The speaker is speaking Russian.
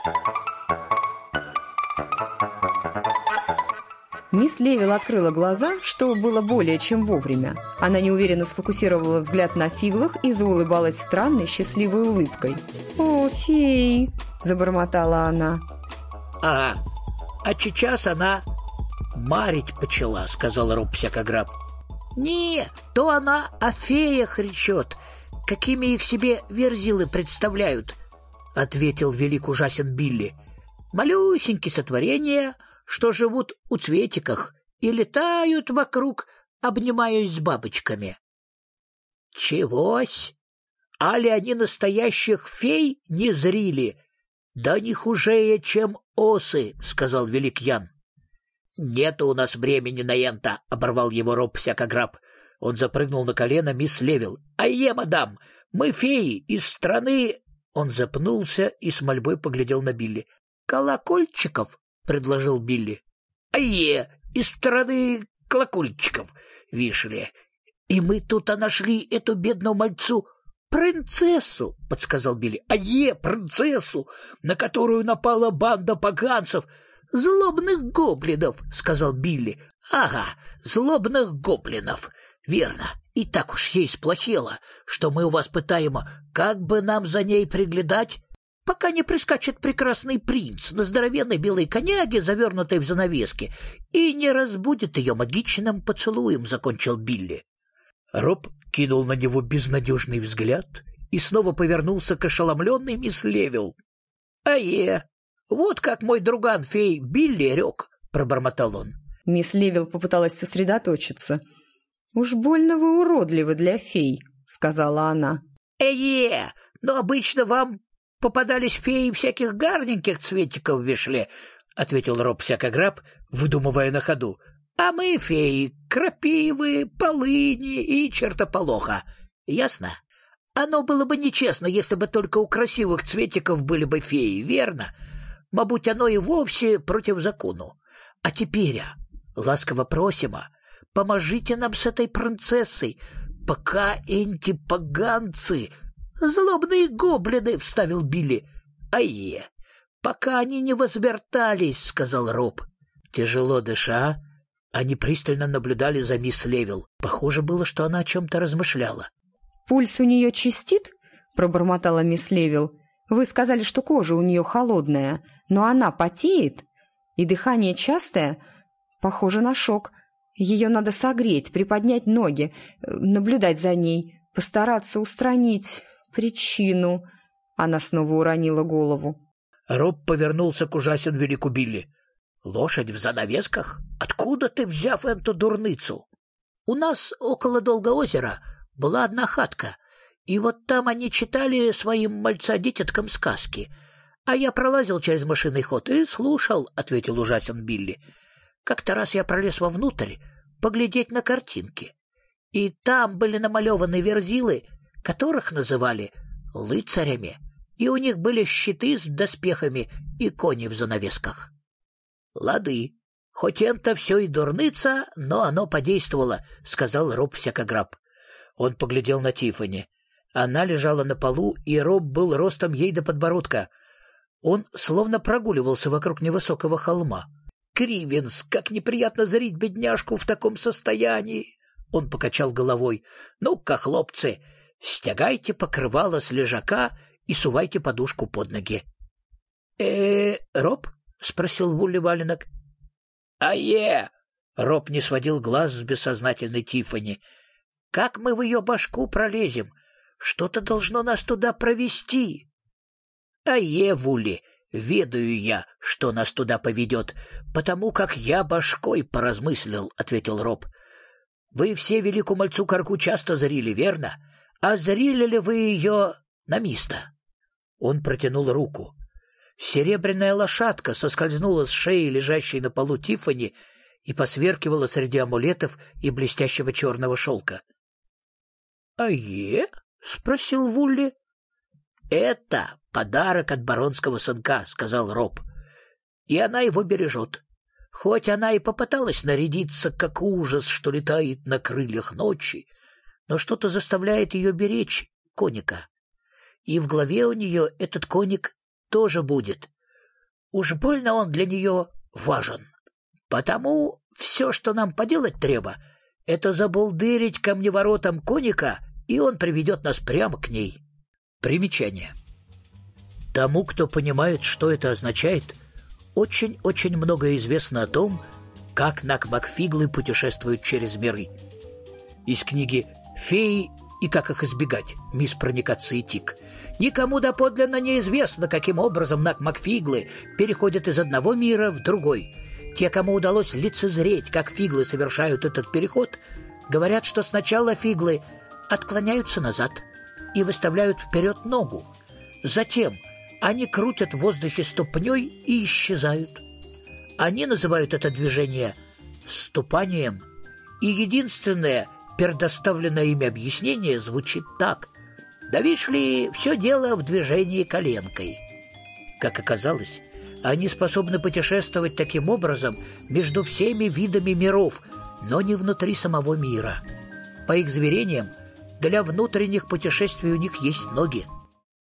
Мисс Левил открыла глаза, что было более чем вовремя. Она неуверенно сфокусировала взгляд на фиглах и заулыбалась странной счастливой улыбкой. «О, феи!» – забормотала она. «Ага, а сейчас она марить почала», — сказал Роб всякограб. «Не, то она о феях речет, какими их себе верзилы представляют», — ответил велик ужасен Билли. «Малюсенькие сотворения, что живут у цветиках и летают вокруг, обнимаясь с бабочками». «Чегось? Али они настоящих фей не зрили? Да не хужее, чем осы», — сказал велик Ян. «Нету у нас времени на ента», — оборвал его Роб всякограб. Он запрыгнул на колено мисс Левил. «Айе, мадам, мы феи из страны...» Он запнулся и с мольбой поглядел на Билли. «Колокольчиков», — предложил Билли. «Айе, из страны колокольчиков, вишь ли. И мы тут нашли эту бедную мальцу принцессу», — подсказал Билли. «Айе, принцессу, на которую напала банда поганцев». «Злобных гоблинов», — сказал Билли. «Ага, злобных гоблинов. Верно. И так уж ей сплохело, что мы у вас пытаем, как бы нам за ней приглядать, пока не прискачет прекрасный принц на здоровенной белой коняге, завернутой в занавески, и не разбудит ее магичным поцелуем», — закончил Билли. Роб кинул на него безнадежный взгляд и снова повернулся к ошеломленной мисс Левил. «Ае! Вот как мой друган-фей Билли рек», — пробормотал он. Мисс Левил попыталась сосредоточиться. «Уж больно вы уродливы для фей», — сказала она. Но обычно вам попадались феи всяких гарненьких цветиков в вишле», — ответил Роб всякограб, выдумывая на ходу. «А мы феи крапивы, полыни и чертополоха. Ясно? Оно было бы нечестно, если бы только у красивых цветиков были бы феи, верно? Мабуть, оно и вовсе против закону. А теперь, ласково просим, поможите нам с этой принцессой, пока эти поганцы, злобные гоблины», — вставил Билли. «Айе, пока они не возвертались», — сказал Роб. Тяжело дыша, они пристально наблюдали за мисс Левил. Похоже было, что она о чем-то размышляла. «Пульс у нее чистит?» — пробормотала мисс Левил. «Вы сказали, что кожа у нее холодная, но она потеет, и дыхание частое. Похоже на шок. Ее надо согреть, приподнять ноги, наблюдать за ней, постараться устранить причину». Она снова уронила голову. Роб повернулся к ужасен велику Билли. «Лошадь в занавесках? Откуда ты взяв эту дурныцу?» «У нас около Долгоозера была одна хатка, и вот там они читали своим мальца-дитяткам сказки. А я пролазил через мышиный ход и слушал», — ответил ужасен Билли. «Как-то раз я пролез вовнутрь поглядеть на картинки, и там были намалеваны верзилы, которых называли лыцарями, и у них были щиты с доспехами и кони в занавесках». «Лады, хоть это все и дурныца, но оно подействовало», — сказал Роб всякограб. Он поглядел на Тиффани. Она лежала на полу, и Роб был ростом ей до подбородка. Он словно прогуливался вокруг невысокого холма. «Кривенс, как неприятно зрить бедняжку в таком состоянии!» Он покачал головой. «Ну-ка, хлопцы, стягайте покрывало с лежака и сувайте подушку под ноги». Роб?» — спросил Вулли Валенок. «Ае!» — Роб не сводил глаз с бессознательной Тиффани. «Как мы в ее башку пролезем? Что-то должно нас туда провести». «Ае, Вулли, ведаю я, что нас туда поведет, потому как я башкой поразмыслил», — ответил Роб. «Вы все великую мальцу-карку часто зрили, верно? А зрили ли вы ее на место?» Он протянул руку. Серебряная лошадка соскользнула с шеи, лежащей на полу Тиффани, и посверкивала среди амулетов и блестящего черного шелка. «Ае?» — спросил Вулли. «Это подарок от баронского сынка», — сказал Роб. «И она его бережет. Хоть она и попыталась нарядиться, как ужас, что летает на крыльях ночи, но что-то заставляет ее беречь коника. И в голове у нее этот коник тоже будет. Уж больно он для нее важен. Потому все, что нам поделать треба, это забулдырить камневоротом коника, и он приведет нас прямо к ней. Примечание. Тому, кто понимает, что это означает, очень-очень много известно о том, как Накмакфиглы путешествуют через миры. Из книги «Феи и как их избегать. Мисс Проникация Тик». Никому доподлинно неизвестно, каким образом Накмакфиглы переходят из одного мира в другой. Те, кому удалось лицезреть, как фиглы совершают этот переход, говорят, что сначала фиглы отклоняются назад и выставляют вперед ногу. Затем они крутят в воздухе ступней и исчезают. Они называют это движение ступанием, и единственное предоставленное ими объяснение звучит так: «Да видишь ли, все дело в движении коленкой». Как оказалось, они способны путешествовать таким образом между всеми видами миров, но не внутри самого мира. По их заверениям, для внутренних путешествий у них есть ноги.